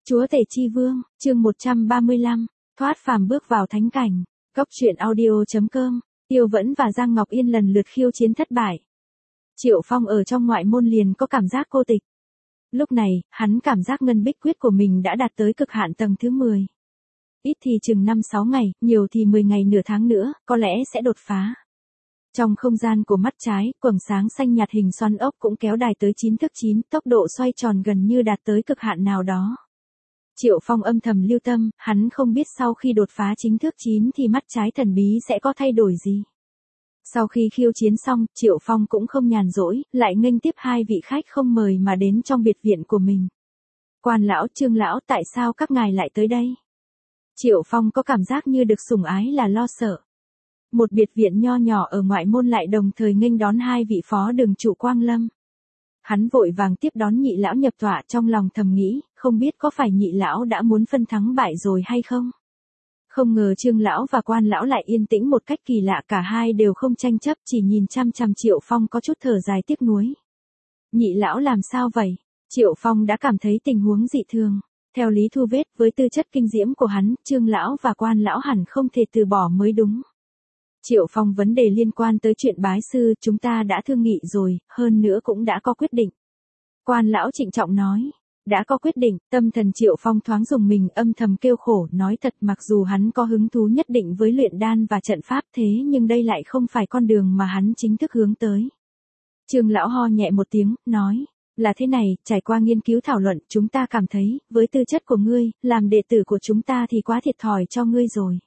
Chúa Tể Chi Vương, chương 135, thoát phàm bước vào thánh cảnh. Góc truyện audio.com, Tiêu Vẫn và Giang Ngọc Yên lần lượt khiêu chiến thất bại. Triệu Phong ở trong ngoại môn liền có cảm giác cô tịch. Lúc này, hắn cảm giác ngân bích quyết của mình đã đạt tới cực hạn tầng thứ 10. Ít thì chừng 5-6 ngày, nhiều thì 10 ngày nửa tháng nữa, có lẽ sẽ đột phá. Trong không gian của mắt trái, quầng sáng xanh nhạt hình xoắn ốc cũng kéo dài tới 9 thước 9, tốc độ xoay tròn gần như đạt tới cực hạn nào đó. Triệu Phong âm thầm lưu tâm, hắn không biết sau khi đột phá chính thước 9 thì mắt trái thần bí sẽ có thay đổi gì. Sau khi khiêu chiến xong, Triệu Phong cũng không nhàn rỗi, lại nghênh tiếp hai vị khách không mời mà đến trong biệt viện của mình. Quan lão, Trương lão, tại sao các ngài lại tới đây? Triệu Phong có cảm giác như được sủng ái là lo sợ. Một biệt viện nho nhỏ ở ngoại môn lại đồng thời nghênh đón hai vị phó đường chủ Quang Lâm. Hắn vội vàng tiếp đón nhị lão nhập tọa, trong lòng thầm nghĩ, không biết có phải nhị lão đã muốn phân thắng bại rồi hay không? Không ngờ Trương lão và Quan lão lại yên tĩnh một cách kỳ lạ, cả hai đều không tranh chấp, chỉ nhìn chăm chăm Triệu Phong có chút thở dài tiếc nuối. Nhị lão làm sao vậy? Triệu Phong đã cảm thấy tình huống dị thường. Theo lý thu vết, với tư chất kinh diễm của hắn, Trương lão và Quan lão hẳn không thể từ bỏ mới đúng. Triệu Phong, vấn đề liên quan tới chuyện bái sư, chúng ta đã thương nghị rồi, hơn nữa cũng đã có quyết định. Quan lão trịnh trọng nói, đã có quyết định, tâm thần Triệu Phong thoáng dùng mình, âm thầm kêu khổ, nói thật mặc dù hắn có hứng thú nhất định với luyện đan và trận pháp thế nhưng đây lại không phải con đường mà hắn chính thức hướng tới. Trương lão ho nhẹ một tiếng, nói, là thế này, trải qua nghiên cứu thảo luận, chúng ta cảm thấy, với tư chất của ngươi, làm đệ tử của chúng ta thì quá thiệt thòi cho ngươi rồi.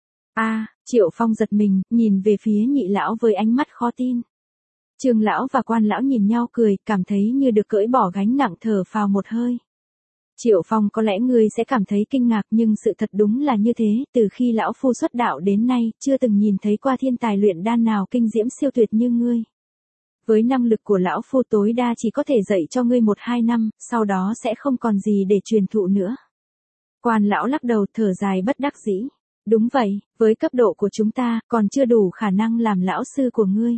Triệu Phong giật mình, nhìn về phía nhị lão với ánh mắt khó tin. Trương lão và Quan lão nhìn nhau cười, cảm thấy như được cởi bỏ gánh nặng, thở phào một hơi. Triệu Phong, có lẽ ngươi sẽ cảm thấy kinh ngạc nhưng sự thật đúng là như thế, từ khi lão phu xuất đạo đến nay, chưa từng nhìn thấy qua thiên tài luyện đan nào kinh diễm siêu tuyệt như ngươi. Với năng lực của lão phu tối đa chỉ có thể dạy cho ngươi 1-2 năm, sau đó sẽ không còn gì để truyền thụ nữa. Quan lão lắc đầu thở dài bất đắc dĩ. Đúng vậy, với cấp độ của chúng ta, còn chưa đủ khả năng làm lão sư của ngươi.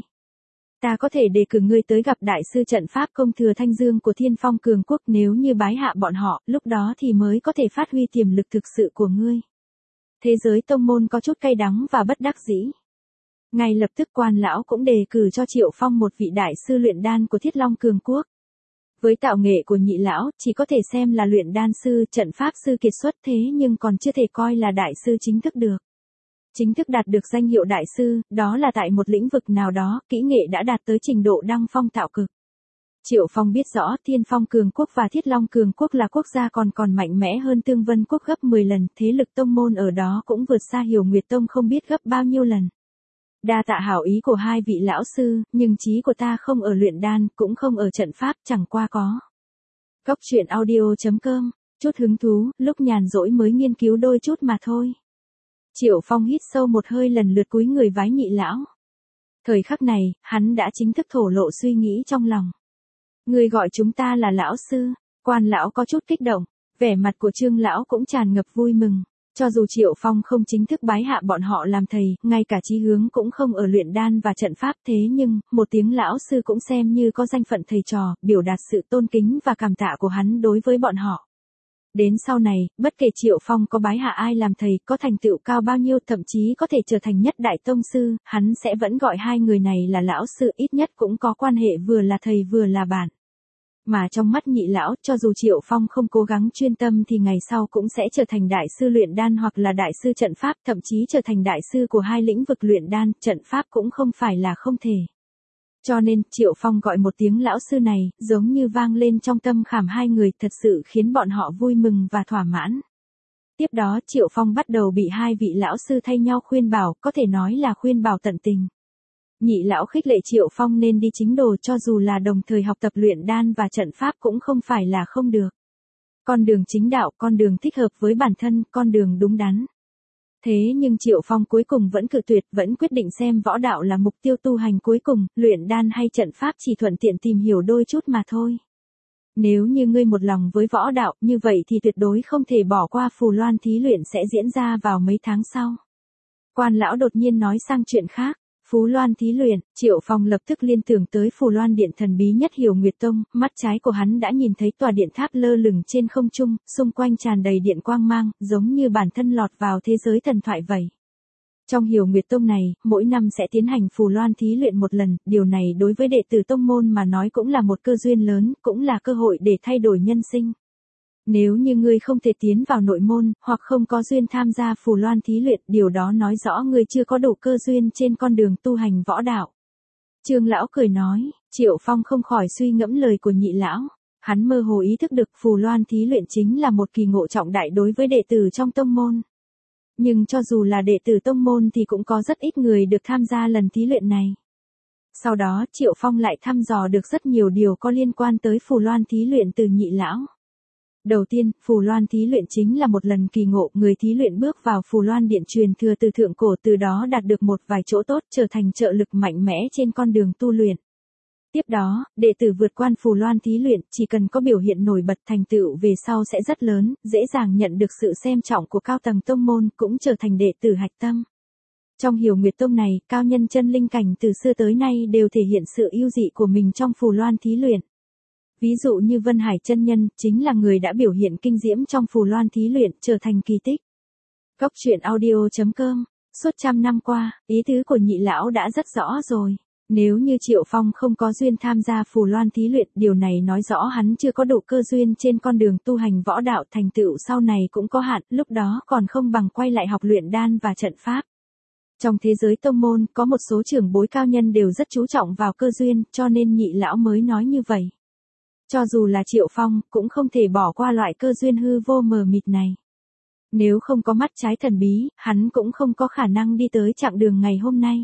Ta có thể đề cử ngươi tới gặp đại sư trận pháp Công Thừa Thanh Dương của Thiên Phong Cường Quốc, nếu như bái hạ bọn họ, lúc đó thì mới có thể phát huy tiềm lực thực sự của ngươi. Thế giới tông môn có chút cay đắng và bất đắc dĩ. Ngay lập tức Quan lão cũng đề cử cho Triệu Phong một vị đại sư luyện đan của Thiết Long Cường Quốc. Với tạo nghệ của nhị lão, chỉ có thể xem là luyện đan sư, trận pháp sư kiệt xuất, thế nhưng còn chưa thể coi là đại sư chính thức được. Chính thức đạt được danh hiệu đại sư, đó là tại một lĩnh vực nào đó, kỹ nghệ đã đạt tới trình độ đăng phong tạo cực. Triệu Phong biết rõ Thiên Phong Cường Quốc và Thiết Long Cường Quốc là quốc gia còn mạnh mẽ hơn Tương Vân Quốc gấp 10 lần, thế lực tông môn ở đó cũng vượt xa Hiểu Nguyệt Tông không biết gấp bao nhiêu lần. Đa tạ hảo ý của hai vị lão sư, nhưng chí của ta không ở luyện đan, cũng không ở trận pháp, chẳng qua có. Góc truyện audio.com, chút hứng thú, lúc nhàn rỗi mới nghiên cứu đôi chút mà thôi. Triệu Phong hít sâu một hơi, lần lượt cúi người vái nhị lão. Thời khắc này, hắn đã chính thức thổ lộ suy nghĩ trong lòng. Người gọi chúng ta là lão sư. Quan lão có chút kích động, vẻ mặt của Trương lão cũng tràn ngập vui mừng. Cho dù Triệu Phong không chính thức bái hạ bọn họ làm thầy, ngay cả chí hướng cũng không ở luyện đan và trận pháp, thế nhưng, một tiếng lão sư cũng xem như có danh phận thầy trò, biểu đạt sự tôn kính và cảm tạ của hắn đối với bọn họ. Đến sau này, bất kể Triệu Phong có bái hạ ai làm thầy, có thành tựu cao bao nhiêu, thậm chí có thể trở thành nhất đại tông sư, hắn sẽ vẫn gọi hai người này là lão sư, ít nhất cũng có quan hệ vừa là thầy vừa là bạn. Mà trong mắt nhị lão, cho dù Triệu Phong không cố gắng chuyên tâm thì ngày sau cũng sẽ trở thành đại sư luyện đan hoặc là đại sư trận pháp, thậm chí trở thành đại sư của hai lĩnh vực luyện đan, trận pháp cũng không phải là không thể. Cho nên, Triệu Phong gọi một tiếng lão sư này, giống như vang lên trong tâm khảm hai người, thật sự khiến bọn họ vui mừng và thỏa mãn. Tiếp đó Triệu Phong bắt đầu bị hai vị lão sư thay nhau khuyên bảo, có thể nói là khuyên bảo tận tình. Nhị lão khích lệ Triệu Phong nên đi chính đồ, cho dù là đồng thời học tập luyện đan và trận pháp cũng không phải là không được. Con đường chính đạo, con đường thích hợp với bản thân, con đường đúng đắn. Thế nhưng Triệu Phong cuối cùng vẫn cự tuyệt, vẫn quyết định xem võ đạo là mục tiêu tu hành cuối cùng, luyện đan hay trận pháp chỉ thuận tiện tìm hiểu đôi chút mà thôi. Nếu như ngươi một lòng với võ đạo, như vậy thì tuyệt đối không thể bỏ qua Phù Loan thí luyện sẽ diễn ra vào mấy tháng sau. Quan lão đột nhiên nói sang chuyện khác. Phù Loan thí luyện, Triệu Phong lập tức liên tưởng tới Phù Loan điện thần bí nhất Hiểu Nguyệt Tông, mắt trái của hắn đã nhìn thấy tòa điện tháp lơ lửng trên không trung, xung quanh tràn đầy điện quang mang, giống như bản thân lọt vào thế giới thần thoại vậy. Trong Hiểu Nguyệt Tông này, mỗi năm sẽ tiến hành Phù Loan thí luyện một lần, điều này đối với đệ tử tông môn mà nói cũng là một cơ duyên lớn, cũng là cơ hội để thay đổi nhân sinh. Nếu như ngươi không thể tiến vào nội môn, hoặc không có duyên tham gia Phù Loan thí luyện, điều đó nói rõ ngươi chưa có đủ cơ duyên trên con đường tu hành võ đạo. Trương lão cười nói, Triệu Phong không khỏi suy ngẫm lời của nhị lão. Hắn mơ hồ ý thức được Phù Loan thí luyện chính là một kỳ ngộ trọng đại đối với đệ tử trong tông môn. Nhưng cho dù là đệ tử tông môn thì cũng có rất ít người được tham gia lần thí luyện này. Sau đó Triệu Phong lại thăm dò được rất nhiều điều có liên quan tới Phù Loan thí luyện từ nhị lão. Đầu tiên, Phù Loan thí luyện chính là một lần kỳ ngộ, người thí luyện bước vào Phù Loan điện truyền thừa từ thượng cổ, từ đó đạt được một vài chỗ tốt, trở thành trợ lực mạnh mẽ trên con đường tu luyện. Tiếp đó, đệ tử vượt qua Phù Loan thí luyện, chỉ cần có biểu hiện nổi bật, thành tựu về sau sẽ rất lớn, dễ dàng nhận được sự xem trọng của cao tầng tông môn, cũng trở thành đệ tử hạch tâm. Trong Hiểu Nguyệt Tông này, cao nhân chân linh cảnh từ xưa tới nay đều thể hiện sự ưu dị của mình trong Phù Loan thí luyện. Ví dụ như Vân Hải chân nhân, chính là người đã biểu hiện kinh diễm trong Phù Loan thí luyện, trở thành kỳ tích. Cốc truyện audio.com, suốt trăm năm qua, ý tứ của nhị lão đã rất rõ rồi. Nếu như Triệu Phong không có duyên tham gia Phù Loan thí luyện, điều này nói rõ hắn chưa có đủ cơ duyên trên con đường tu hành võ đạo, thành tựu sau này cũng có hạn, lúc đó còn không bằng quay lại học luyện đan và trận pháp. Trong thế giới tông môn, có một số trưởng bối cao nhân đều rất chú trọng vào cơ duyên, cho nên nhị lão mới nói như vậy. Cho dù là Triệu Phong, cũng không thể bỏ qua loại cơ duyên hư vô mờ mịt này. Nếu không có mắt trái thần bí, hắn cũng không có khả năng đi tới chặng đường ngày hôm nay.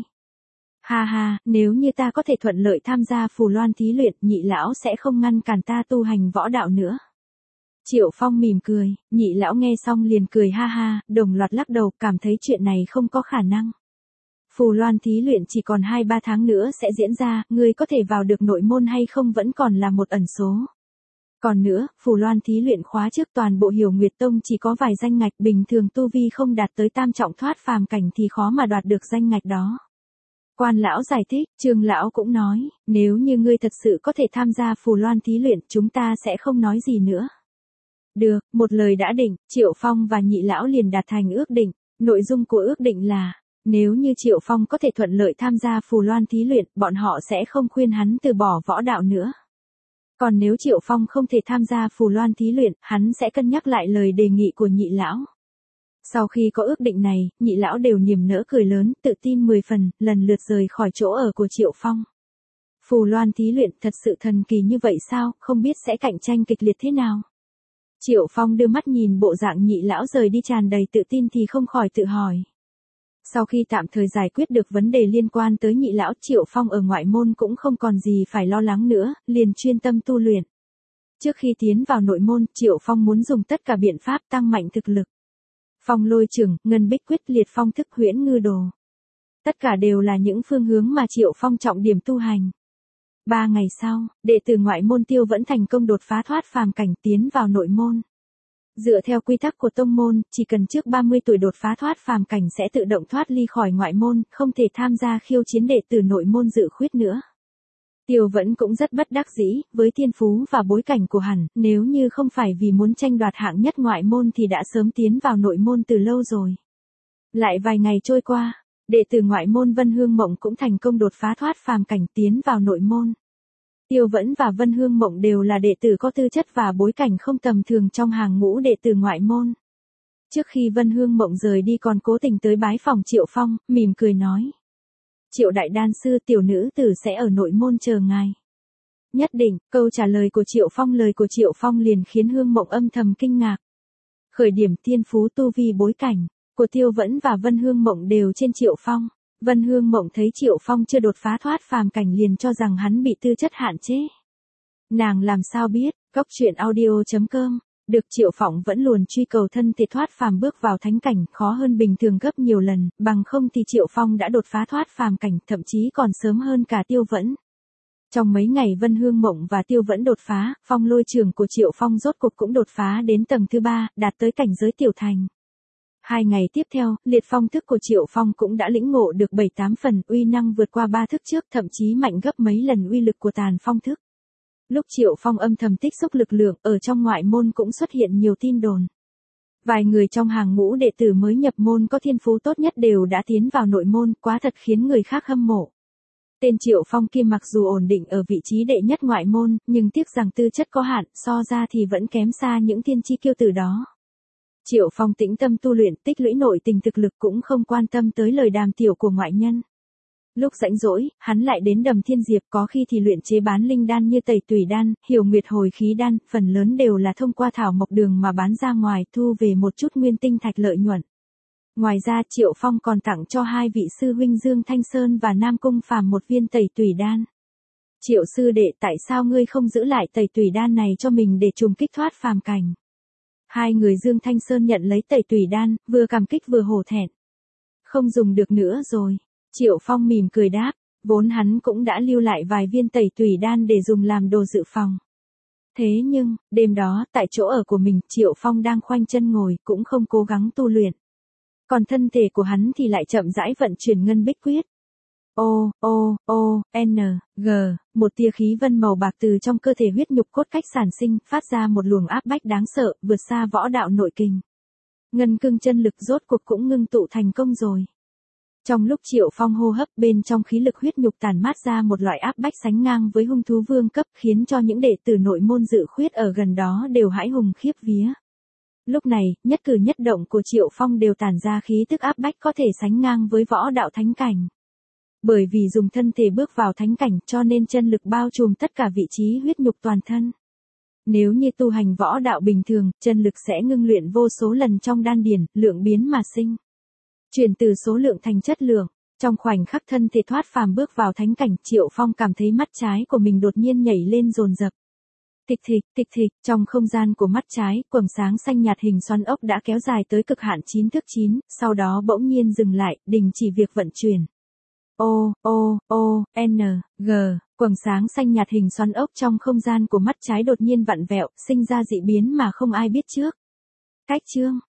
Ha ha, nếu như ta có thể thuận lợi tham gia Phù Loan thí luyện, nhị lão sẽ không ngăn cản ta tu hành võ đạo nữa. Triệu Phong mỉm cười, nhị lão nghe xong liền cười ha ha, đồng loạt lắc đầu, cảm thấy chuyện này không có khả năng. Phù Loan thí luyện chỉ còn 2-3 tháng nữa sẽ diễn ra, ngươi có thể vào được nội môn hay không vẫn còn là một ẩn số. Còn nữa, Phù Loan thí luyện khóa trước toàn bộ Hiểu Nguyệt Tông chỉ có vài danh ngạch, bình thường tu vi không đạt tới tam trọng thoát phàm cảnh thì khó mà đoạt được danh ngạch đó. Quan lão giải thích, Trương lão cũng nói, nếu như ngươi thật sự có thể tham gia Phù Loan thí luyện, chúng ta sẽ không nói gì nữa. Được, một lời đã định, Triệu Phong và nhị lão liền đạt thành ước định. Nội dung của ước định là, nếu như Triệu Phong có thể thuận lợi tham gia Phù Loan thí luyện, bọn họ sẽ không khuyên hắn từ bỏ võ đạo nữa. Còn nếu Triệu Phong không thể tham gia Phù Loan thí luyện, hắn sẽ cân nhắc lại lời đề nghị của nhị lão. Sau khi có ước định này, nhị lão đều niềm nở cười lớn, tự tin 10 phần, lần lượt rời khỏi chỗ ở của Triệu Phong. Phù Loan thí luyện thật sự thần kỳ như vậy sao, không biết sẽ cạnh tranh kịch liệt thế nào. Triệu Phong đưa mắt nhìn bộ dạng nhị lão rời đi tràn đầy tự tin thì không khỏi tự hỏi. Sau khi tạm thời giải quyết được vấn đề liên quan tới nhị lão, Triệu Phong ở ngoại môn cũng không còn gì phải lo lắng nữa, liền chuyên tâm tu luyện. Trước khi tiến vào nội môn, Triệu Phong muốn dùng tất cả biện pháp tăng mạnh thực lực. Phong lôi trưởng, ngân bích quyết, liệt phong thức, huyễn ngư đồ. Tất cả đều là những phương hướng mà Triệu Phong trọng điểm tu hành. 3 ngày sau, đệ tử ngoại môn Tiêu vẫn thành công đột phá thoát phàm cảnh, tiến vào nội môn. Dựa theo quy tắc của tông môn, chỉ cần trước 30 tuổi đột phá thoát phàm cảnh sẽ tự động thoát ly khỏi ngoại môn, không thể tham gia khiêu chiến đệ tử nội môn dự khuyết nữa. Tiêu vẫn cũng rất bất đắc dĩ, với thiên phú và bối cảnh của hắn, nếu như không phải vì muốn tranh đoạt hạng nhất ngoại môn thì đã sớm tiến vào nội môn từ lâu rồi. Lại vài ngày trôi qua, đệ tử ngoại môn Vân Hương Mộng cũng thành công đột phá thoát phàm cảnh, tiến vào nội môn. Tiêu Vẫn và Vân Hương Mộng đều là đệ tử có tư chất và bối cảnh không tầm thường trong hàng ngũ đệ tử ngoại môn. Trước khi Vân Hương Mộng rời đi còn cố tình tới bái phòng Triệu Phong, mỉm cười nói. Triệu đại đan sư, tiểu nữ tử sẽ ở nội môn chờ ngài. Nhất định, câu trả lời của Triệu Phong liền khiến Hương Mộng âm thầm kinh ngạc. Khởi điểm thiên phú tu vi bối cảnh của Tiêu Vẫn và Vân Hương Mộng đều trên Triệu Phong. Vân Hương Mộng thấy Triệu Phong chưa đột phá thoát phàm cảnh liền cho rằng hắn bị tư chất hạn chế. Nàng làm sao biết, Cốc truyện audio.com, được Triệu Phong vẫn luôn truy cầu thân thể thoát phàm bước vào thánh cảnh, khó hơn bình thường gấp nhiều lần, bằng không thì Triệu Phong đã đột phá thoát phàm cảnh, thậm chí còn sớm hơn cả Tiêu Vẫn. Trong mấy ngày Vân Hương Mộng và Tiêu Vẫn đột phá, phong lôi trường của Triệu Phong rốt cuộc cũng đột phá đến tầng thứ 3, đạt tới cảnh giới tiểu thành. 2 ngày tiếp theo, liệt phong thức của Triệu Phong cũng đã lĩnh ngộ được 7-8 phần, uy năng vượt qua 3 thức trước, thậm chí mạnh gấp mấy lần uy lực của Tàn Phong thức. Lúc Triệu Phong âm thầm tích xúc lực lượng, ở trong ngoại môn cũng xuất hiện nhiều tin đồn. Vài người trong hàng ngũ đệ tử mới nhập môn có thiên phú tốt nhất đều đã tiến vào nội môn, quá thật khiến người khác hâm mộ. Tên Triệu Phong kia mặc dù ổn định ở vị trí đệ nhất ngoại môn, nhưng tiếc rằng tư chất có hạn, so ra thì vẫn kém xa những thiên chi kiêu tử đó. Triệu Phong tĩnh tâm tu luyện, tích lũy nội tình thực lực, cũng không quan tâm tới lời đàm tiểu của ngoại nhân. Lúc rảnh rỗi, hắn lại đến Đầm Thiên Diệp, có khi thì luyện chế bán linh đan như Tẩy Tùy đan, Hiểu Nguyệt Hồi Khí đan, phần lớn đều là thông qua thảo mộc đường mà bán ra ngoài, thu về một chút nguyên tinh thạch lợi nhuận. Ngoài ra, Triệu Phong còn tặng cho 2 vị sư huynh Dương Thanh Sơn và Nam Cung Phàm một viên Tẩy Tùy đan. Triệu sư đệ, tại sao ngươi không giữ lại Tẩy Tùy đan này cho mình để trùng kích thoát phàm cảnh? 2 người Dương Thanh Sơn nhận lấy Tẩy Tùy đan, vừa cảm kích vừa hổ thẹn. Không dùng được nữa rồi. Triệu Phong mỉm cười đáp, vốn hắn cũng đã lưu lại vài viên Tẩy Tùy đan để dùng làm đồ dự phòng. Thế nhưng, đêm đó, tại chỗ ở của mình, Triệu Phong đang khoanh chân ngồi, cũng không cố gắng tu luyện. Còn thân thể của hắn thì lại chậm rãi vận chuyển ngân bích quyết. Một tia khí vân màu bạc từ trong cơ thể huyết nhục cốt cách sản sinh, phát ra một luồng áp bách đáng sợ, vượt xa võ đạo nội kình. Ngân cương chân lực rốt cuộc cũng ngưng tụ thành công rồi. Trong lúc Triệu Phong hô hấp, bên trong khí lực huyết nhục tản mát ra một loại áp bách sánh ngang với hung thú vương cấp, khiến cho những đệ tử nội môn dự khuyết ở gần đó đều hãi hùng khiếp vía. Lúc này, nhất cử nhất động của Triệu Phong đều tản ra khí tức áp bách có thể sánh ngang với võ đạo thánh cảnh. Bởi vì dùng thân thể bước vào thánh cảnh, cho nên chân lực bao trùm tất cả vị trí huyết nhục toàn thân. Nếu như tu hành võ đạo bình thường, chân lực sẽ ngưng luyện vô số lần trong đan điền, lượng biến mà sinh. Chuyển từ số lượng thành chất lượng. Trong khoảnh khắc thân thể thoát phàm bước vào thánh cảnh, Triệu Phong cảm thấy mắt trái của mình đột nhiên nhảy lên dồn dập. Tịch thịch, trong không gian của mắt trái, quầng sáng xanh nhạt hình xoắn ốc đã kéo dài tới cực hạn 9 thước 9, sau đó bỗng nhiên dừng lại, đình chỉ việc vận chuyển. Quầng sáng xanh nhạt hình xoắn ốc trong không gian của mắt trái đột nhiên vặn vẹo, sinh ra dị biến mà không ai biết trước. Cách chương